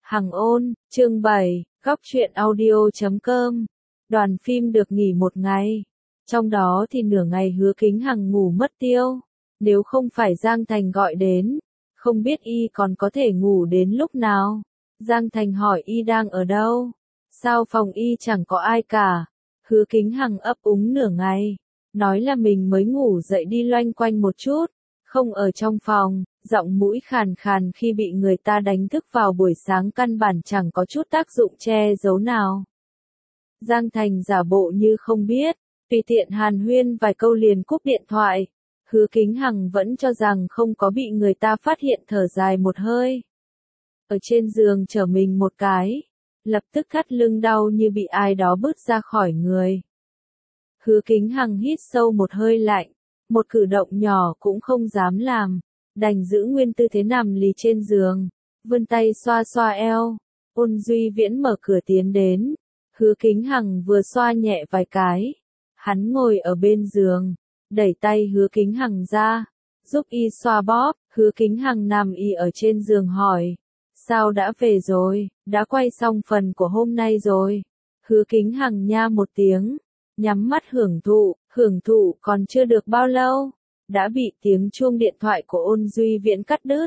Hằng ôn, chương 7, góc truyện audio.com. Đoàn phim được nghỉ một ngày. Trong đó thì nửa ngày Hứa Kính Hằng ngủ mất tiêu. Nếu không phải Giang Thành gọi đến, không biết y còn có thể ngủ đến lúc nào. Giang Thành hỏi y đang ở đâu. Sao phòng y chẳng có ai cả. Hứa Kính Hằng ấp úng nửa ngày. Nói là mình mới ngủ dậy đi loanh quanh một chút. Không ở trong phòng, giọng mũi khàn khàn khi bị người ta đánh thức vào buổi sáng căn bản chẳng có chút tác dụng che giấu nào. Giang Thành giả bộ như không biết, tùy tiện hàn huyên vài câu liền cúp điện thoại. Hứa Kính Hằng vẫn cho rằng không có bị người ta phát hiện, thở dài một hơi. Ở trên giường trở mình một cái, lập tức thắt lưng đau như bị ai đó bứt ra khỏi người. Hứa Kính Hằng hít sâu một hơi lạnh. Một cử động nhỏ cũng không dám làm, đành giữ nguyên tư thế nằm lì trên giường, vươn tay xoa xoa eo. Ôn Duy Viễn mở cửa tiến đến, Hứa Kính Hằng vừa xoa nhẹ vài cái, hắn ngồi ở bên giường, đẩy tay Hứa Kính Hằng ra, giúp y xoa bóp. Hứa Kính Hằng nằm y ở trên giường hỏi, sao đã về rồi, đã quay xong phần của hôm nay rồi. Hứa Kính Hằng nha một tiếng, nhắm mắt hưởng thụ còn chưa được bao lâu, đã bị tiếng chuông điện thoại của Ôn Duy Viễn cắt đứt.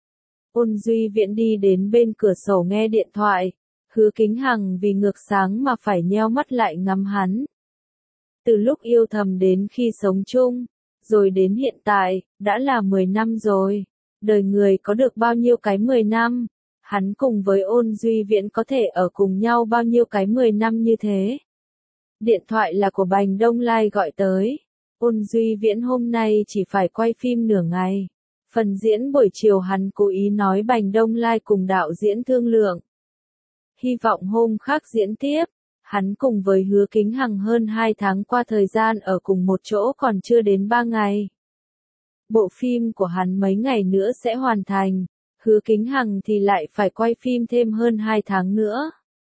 Ôn Duy Viễn đi đến bên cửa sổ nghe điện thoại, Hứa Kính Hằng vì ngược sáng mà phải nheo mắt lại ngắm hắn. Từ lúc yêu thầm đến khi sống chung, rồi đến hiện tại, đã là 10 năm rồi. Đời người có được bao nhiêu cái 10 năm, hắn cùng với Ôn Duy Viễn có thể ở cùng nhau bao nhiêu cái 10 năm như thế. Điện thoại là của Bành Đông Lai gọi tới. Ôn Duy Viễn hôm nay chỉ phải quay phim nửa ngày. Phần diễn buổi chiều hắn cố ý nói Bành Đông Lai cùng đạo diễn thương lượng. Hy vọng hôm khác diễn tiếp. Hắn cùng với Hứa Kính Hằng hơn 2 tháng qua thời gian ở cùng một chỗ còn chưa đến 3 ngày. Bộ phim của hắn mấy ngày nữa sẽ hoàn thành. Hứa Kính Hằng thì lại phải quay phim thêm hơn 2 tháng nữa.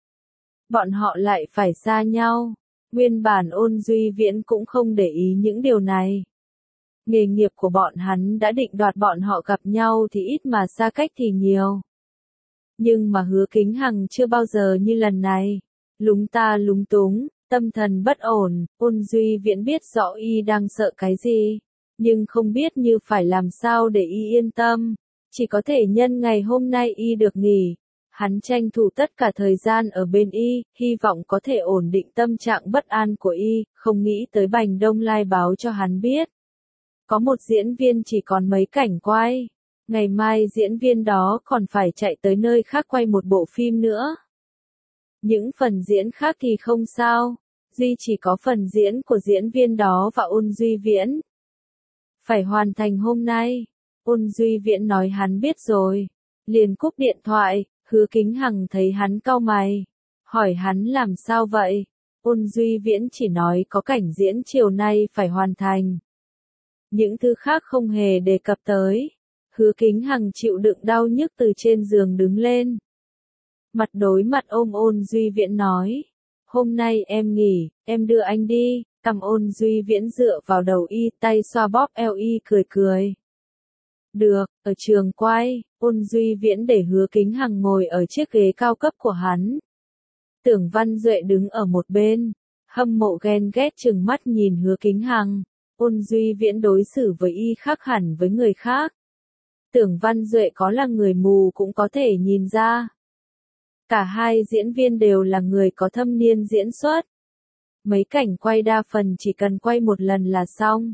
Bọn họ lại phải xa nhau. Nguyên bản Ôn Duy Viễn cũng không để ý những điều này. Nghề nghiệp của bọn hắn đã định đoạt bọn họ gặp nhau thì ít mà xa cách thì nhiều. Nhưng mà Hứa Kính Hằng chưa bao giờ như lần này. Lúng ta lúng túng, tâm thần bất ổn. Ôn Duy Viễn biết rõ y đang sợ cái gì, nhưng không biết như phải làm sao để y yên tâm. Chỉ có thể nhân ngày hôm nay y được nghỉ. Hắn tranh thủ tất cả thời gian ở bên y, hy vọng có thể ổn định tâm trạng bất an của y, không nghĩ tới Bành Đông Lai báo cho hắn biết. Có một diễn viên chỉ còn mấy cảnh quay. Ngày mai diễn viên đó còn phải chạy tới nơi khác quay một bộ phim nữa. Những phần diễn khác thì không sao, duy chỉ có phần diễn của diễn viên đó và Ôn Duy Viễn. Phải hoàn thành hôm nay. Ôn Duy Viễn nói hắn biết rồi. Liền cúp điện thoại. Hứa Kính Hằng thấy hắn cau mày, hỏi hắn làm sao vậy. Ôn Duy Viễn chỉ nói có cảnh diễn chiều nay phải hoàn thành. Những thứ khác không hề đề cập tới. Hứa Kính Hằng chịu đựng đau nhức từ trên giường đứng lên. Mặt đối mặt ôm Ôn Duy Viễn nói, hôm nay em nghỉ, em đưa anh đi. Cầm Ôn Duy Viễn dựa vào đầu y, tay xoa bóp eo y cười. Được, ở trường quay, Ôn Duy Viễn để Hứa Kính Hằng ngồi ở chiếc ghế cao cấp của hắn. Tưởng Văn Duệ đứng ở một bên, hâm mộ ghen ghét trừng mắt nhìn Hứa Kính Hằng. Ôn Duy Viễn đối xử với y khác hẳn với người khác. Tưởng Văn Duệ có là người mù cũng có thể nhìn ra. Cả hai diễn viên đều là người có thâm niên diễn xuất. Mấy cảnh quay đa phần chỉ cần quay một lần là xong.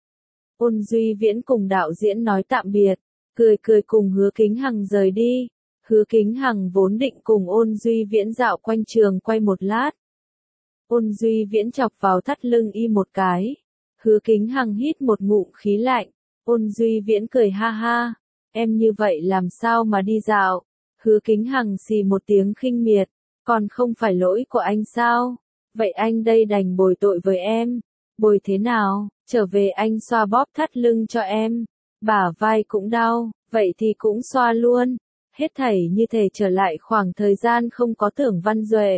Ôn Duy Viễn cùng đạo diễn nói tạm biệt, cười cùng Hứa Kính Hằng rời đi. Hứa Kính Hằng vốn định cùng Ôn Duy Viễn dạo quanh trường quay một lát. Ôn Duy Viễn chọc vào thắt lưng y một cái. Hứa Kính Hằng hít một ngụm khí lạnh. Ôn Duy Viễn cười ha ha, em như vậy làm sao mà đi dạo. Hứa Kính Hằng xì một tiếng khinh miệt, còn không phải lỗi của anh sao? Vậy anh đây đành bồi tội với em. Bồi thế nào? Trở về anh xoa bóp thắt lưng cho em. Bả vai cũng đau, vậy thì cũng xoa luôn. Hết thảy như thể trở lại khoảng thời gian không có Tưởng Văn Duệ.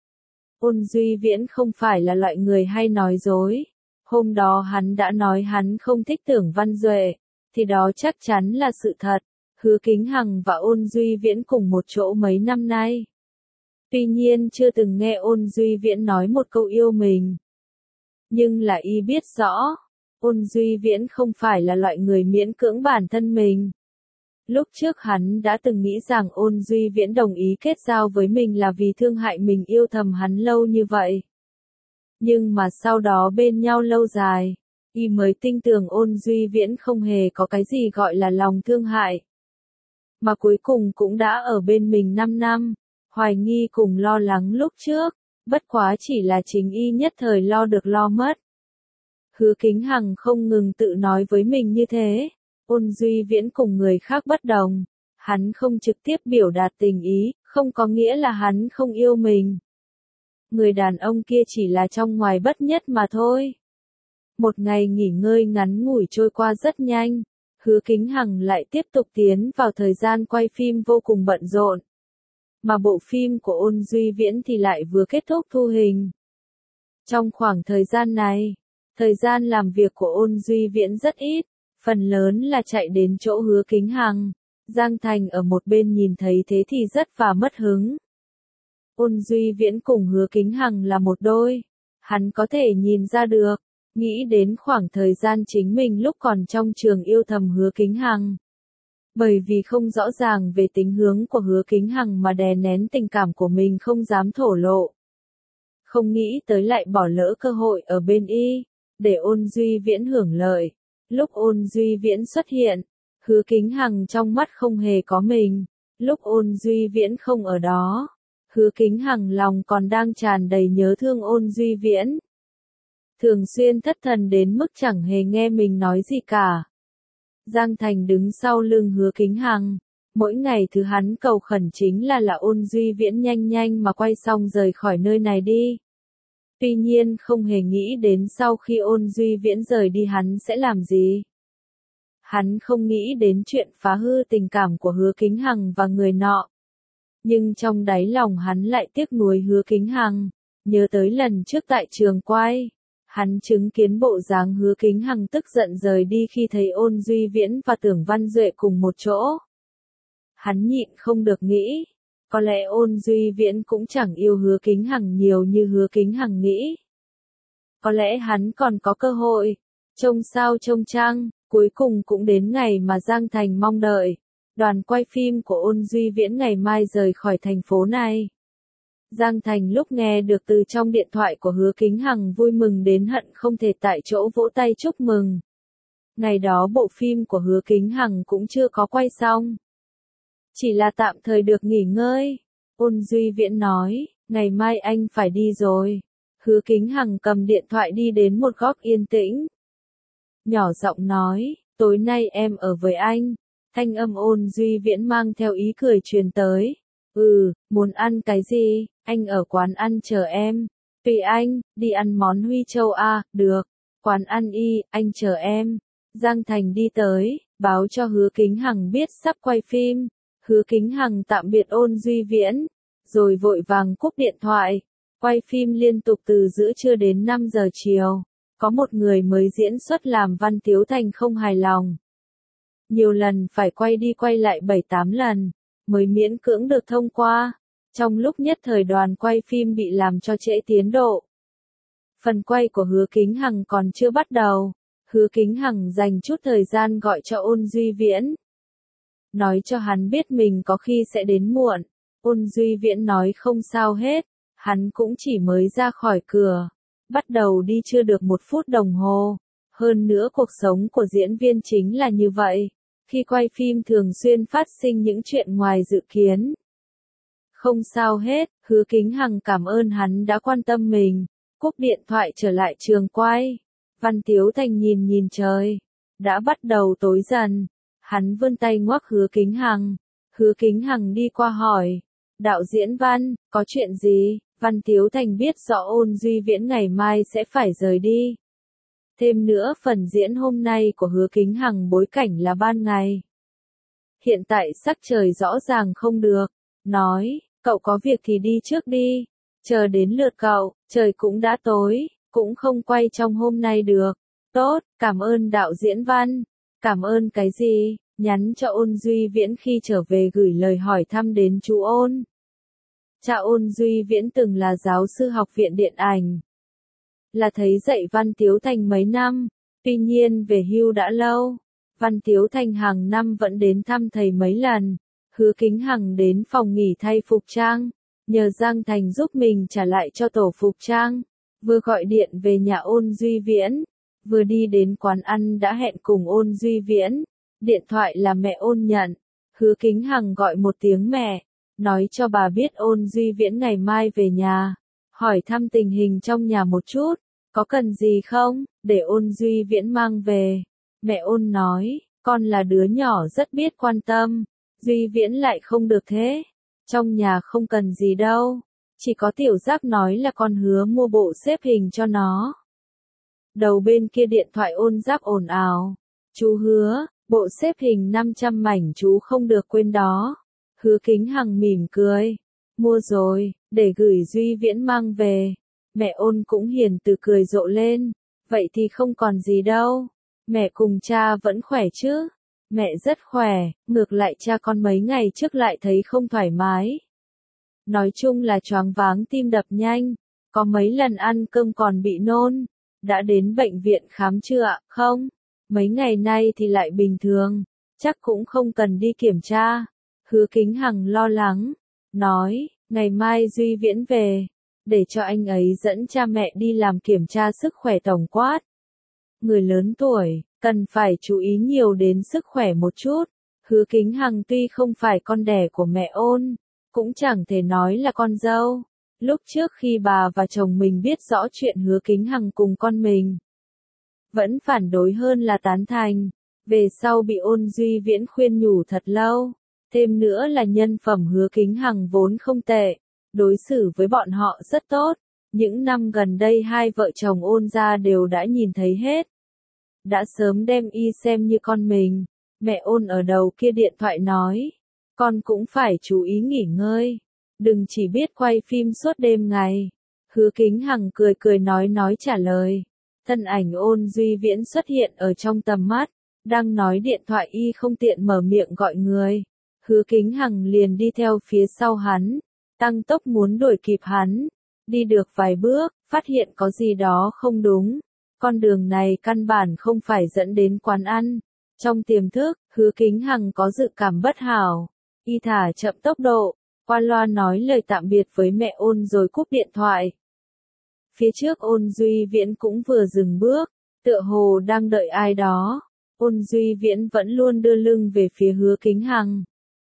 Ôn Duy Viễn không phải là loại người hay nói dối. Hôm đó hắn đã nói hắn không thích Tưởng Văn Duệ, thì đó chắc chắn là sự thật. Hứa Kính Hằng và Ôn Duy Viễn cùng một chỗ mấy năm nay. Tuy nhiên chưa từng nghe Ôn Duy Viễn nói một câu yêu mình. Nhưng là y biết rõ, Ôn Duy Viễn không phải là loại người miễn cưỡng bản thân mình. Lúc trước hắn đã từng nghĩ rằng Ôn Duy Viễn đồng ý kết giao với mình là vì thương hại mình yêu thầm hắn lâu như vậy. Nhưng mà sau đó bên nhau lâu dài, y mới tin tưởng Ôn Duy Viễn không hề có cái gì gọi là lòng thương hại. Mà cuối cùng cũng đã ở bên mình 5 năm, hoài nghi cùng lo lắng lúc trước, bất quá chỉ là chính y nhất thời lo được lo mất. Hứa Kính Hằng không ngừng tự nói với mình như thế, Ôn Duy Viễn cùng người khác bất đồng, hắn không trực tiếp biểu đạt tình ý, không có nghĩa là hắn không yêu mình. Người đàn ông kia chỉ là trong ngoài bất nhất mà thôi. Một ngày nghỉ ngơi ngắn ngủi trôi qua rất nhanh, Hứa Kính Hằng lại tiếp tục tiến vào thời gian quay phim vô cùng bận rộn. Mà bộ phim của Ôn Duy Viễn thì lại vừa kết thúc thu hình. Trong khoảng thời gian này, thời gian làm việc của Ôn Duy Viễn rất ít, phần lớn là chạy đến chỗ Hứa Kính Hằng. Giang Thành ở một bên nhìn thấy thế thì rất và mất hứng. Ôn Duy Viễn cùng Hứa Kính Hằng là một đôi, hắn có thể nhìn ra được, nghĩ đến khoảng thời gian chính mình lúc còn trong trường yêu thầm Hứa Kính Hằng. Bởi vì không rõ ràng về tính hướng của Hứa Kính Hằng mà đè nén tình cảm của mình không dám thổ lộ. Không nghĩ tới lại bỏ lỡ cơ hội ở bên y, để Ôn Duy Viễn hưởng lợi. Lúc Ôn Duy Viễn xuất hiện, Hứa Kính Hằng trong mắt không hề có mình. Lúc Ôn Duy Viễn không ở đó, Hứa Kính Hằng lòng còn đang tràn đầy nhớ thương Ôn Duy Viễn. Thường xuyên thất thần đến mức chẳng hề nghe mình nói gì cả. Giang Thành đứng sau lưng Hứa Kính Hằng, mỗi ngày thứ hắn cầu khẩn chính là Ôn Duy Viễn nhanh nhanh mà quay xong rời khỏi nơi này đi. Tuy nhiên không hề nghĩ đến sau khi Ôn Duy Viễn rời đi hắn sẽ làm gì. Hắn không nghĩ đến chuyện phá hư tình cảm của Hứa Kính Hằng và người nọ. Nhưng trong đáy lòng hắn lại tiếc nuối Hứa Kính Hằng, nhớ tới lần trước tại trường quay. Hắn chứng kiến bộ dáng Hứa Kính Hằng tức giận rời đi khi thấy Ôn Duy Viễn và Tưởng Văn Duệ cùng một chỗ. Hắn nhịn không được nghĩ, có lẽ Ôn Duy Viễn cũng chẳng yêu Hứa Kính Hằng nhiều như Hứa Kính Hằng nghĩ. Có lẽ hắn còn có cơ hội, trông sao trông chăng, cuối cùng cũng đến ngày mà Giang Thành mong đợi. Đoàn quay phim của Ôn Duy Viễn ngày mai rời khỏi thành phố này. Giang Thành lúc nghe được từ trong điện thoại của Hứa Kính Hằng vui mừng đến hận không thể tại chỗ vỗ tay chúc mừng. Ngày đó bộ phim của Hứa Kính Hằng cũng chưa có quay xong. Chỉ là tạm thời được nghỉ ngơi. Ôn Duy Viễn nói, ngày mai anh phải đi rồi. Hứa Kính Hằng cầm điện thoại đi đến một góc yên tĩnh. Nhỏ giọng nói, tối nay em ở với anh. Thanh âm Ôn Duy Viễn mang theo ý cười truyền tới. Muốn ăn cái gì, anh ở quán ăn chờ em. Tùy anh, đi ăn món Huy Châu à, được. Quán ăn y, anh chờ em. Giang Thành đi tới, báo cho Hứa Kính Hằng biết sắp quay phim. Hứa Kính Hằng tạm biệt Ôn Duy Viễn, rồi vội vàng cúp điện thoại. Quay phim liên tục từ giữa trưa đến 5 giờ chiều. Có một người mới diễn xuất làm Văn Tiếu Thành không hài lòng. Nhiều lần phải quay đi quay lại 7-8 lần, mới miễn cưỡng được thông qua. Trong lúc nhất thời đoàn quay phim bị làm cho trễ tiến độ. Phần quay của Hứa Kính Hằng còn chưa bắt đầu. Hứa Kính Hằng dành chút thời gian gọi cho Ôn Duy Viễn. Nói cho hắn biết mình có khi sẽ đến muộn. Ôn Duy Viễn nói không sao hết. Hắn cũng chỉ mới ra khỏi cửa. Bắt đầu đi chưa được 1 phút đồng hồ. Hơn nữa cuộc sống của diễn viên chính là như vậy. Khi quay phim thường xuyên phát sinh những chuyện ngoài dự kiến. Không sao hết, Hứa Kính Hằng cảm ơn hắn đã quan tâm mình. Cúp điện thoại trở lại trường quay. Văn Tiếu Thành nhìn trời. Đã bắt đầu tối dần. Hắn vươn tay ngoắc Hứa Kính Hằng. Hứa Kính Hằng đi qua hỏi. Đạo diễn Văn, có chuyện gì? Văn Tiếu Thành biết rõ Ôn Duy Viễn ngày mai sẽ phải rời đi. Thêm nữa phần diễn hôm nay của Hứa Kính Hằng bối cảnh là ban ngày. Hiện tại sắc trời rõ ràng không được. Nói, cậu có việc thì đi trước đi. Chờ đến lượt cậu, trời cũng đã tối, cũng không quay trong hôm nay được. Tốt, cảm ơn đạo diễn Văn. Cảm ơn cái gì? nhắn cho Ôn Duy Viễn khi trở về gửi lời hỏi thăm đến chú Ôn. Cha Ôn Duy Viễn từng là giáo sư học viện điện ảnh, là thầy dạy Văn Tiếu Thành mấy năm, tuy nhiên về hưu đã lâu. Văn Tiếu Thành hàng năm vẫn đến thăm thầy mấy lần. Hứa Kính Hằng đến phòng nghỉ thay phục trang, nhờ Giang Thành giúp mình trả lại cho tổ phục trang. Vừa gọi điện về nhà Ôn Duy Viễn, vừa đi đến quán ăn đã hẹn cùng Ôn Duy Viễn. Điện thoại là mẹ Ôn nhận. Hứa Kính Hằng gọi một tiếng mẹ, nói cho bà biết Ôn Duy Viễn ngày mai về nhà, hỏi thăm tình hình trong nhà một chút, có cần gì không, để Ôn Duy Viễn mang về. Mẹ Ôn nói, con là đứa nhỏ rất biết quan tâm, Duy Viễn lại không được thế. Trong nhà không cần gì đâu, chỉ có Tiểu Giác nói là con hứa mua bộ xếp hình cho nó. Đầu bên kia điện thoại Ôn Giác ồn ào, chú hứa, bộ xếp hình 500 mảnh chú không được quên đó. Hứa Kính Hằng mỉm cười, mua rồi, để gửi Duy Viễn mang về. Mẹ Ôn cũng hiền từ cười rộ lên, vậy thì không còn gì đâu. Mẹ cùng cha vẫn khỏe chứ? Mẹ rất khỏe, ngược lại cha con mấy ngày trước lại thấy không thoải mái. Nói chung là choáng váng tim đập nhanh, có mấy lần ăn cơm còn bị nôn. Đã đến bệnh viện khám chưa ạ? Không, mấy ngày nay thì lại bình thường, chắc cũng không cần đi kiểm tra. Hứa Kính Hằng lo lắng, nói, ngày mai Duy Viễn về, để cho anh ấy dẫn cha mẹ đi làm kiểm tra sức khỏe tổng quát. Người lớn tuổi, cần phải chú ý nhiều đến sức khỏe một chút. Hứa Kính Hằng tuy không phải con đẻ của mẹ Ôn, cũng chẳng thể nói là con dâu. Lúc trước khi bà và chồng mình biết rõ chuyện Hứa Kính Hằng cùng con mình, vẫn phản đối hơn là tán thành. Về sau bị Ôn Duy Viễn khuyên nhủ thật lâu. Thêm nữa là nhân phẩm Hứa Kính Hằng vốn không tệ, đối xử với bọn họ rất tốt. Những năm gần đây hai vợ chồng Ôn gia đều đã nhìn thấy hết. Đã sớm đem y xem như con mình. Mẹ Ôn ở đầu kia điện thoại nói, con cũng phải chú ý nghỉ ngơi, đừng chỉ biết quay phim suốt đêm ngày. Hứa Kính Hằng cười cười nói trả lời. Thân ảnh Ôn Duy Viễn xuất hiện ở trong tầm mắt, đang nói điện thoại y không tiện mở miệng gọi người. Hứa Kính Hằng liền đi theo phía sau hắn, tăng tốc muốn đuổi kịp hắn. Đi được vài bước, phát hiện có gì đó không đúng. Con đường này căn bản không phải dẫn đến quán ăn. Trong tiềm thức, Hứa Kính Hằng có dự cảm bất hảo. Y thả chậm tốc độ, qua loa nói lời tạm biệt với mẹ Ôn rồi cúp điện thoại. Phía trước Ôn Duy Viễn cũng vừa dừng bước, tựa hồ đang đợi ai đó. Ôn Duy Viễn vẫn luôn đưa lưng về phía Hứa Kính Hằng.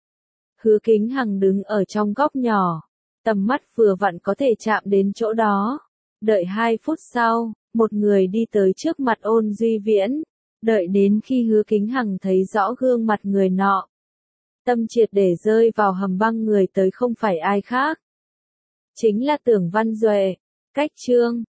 Hứa Kính Hằng đứng ở trong góc nhỏ, tầm mắt vừa vặn có thể chạm đến chỗ đó. Đợi 2 phút sau, một người đi tới trước mặt Ôn Duy Viễn. Đợi đến khi Hứa Kính Hằng thấy rõ gương mặt người nọ, tâm triệt để rơi vào hầm băng. Người tới không phải ai khác, chính là Tưởng Văn Duệ. Cách chương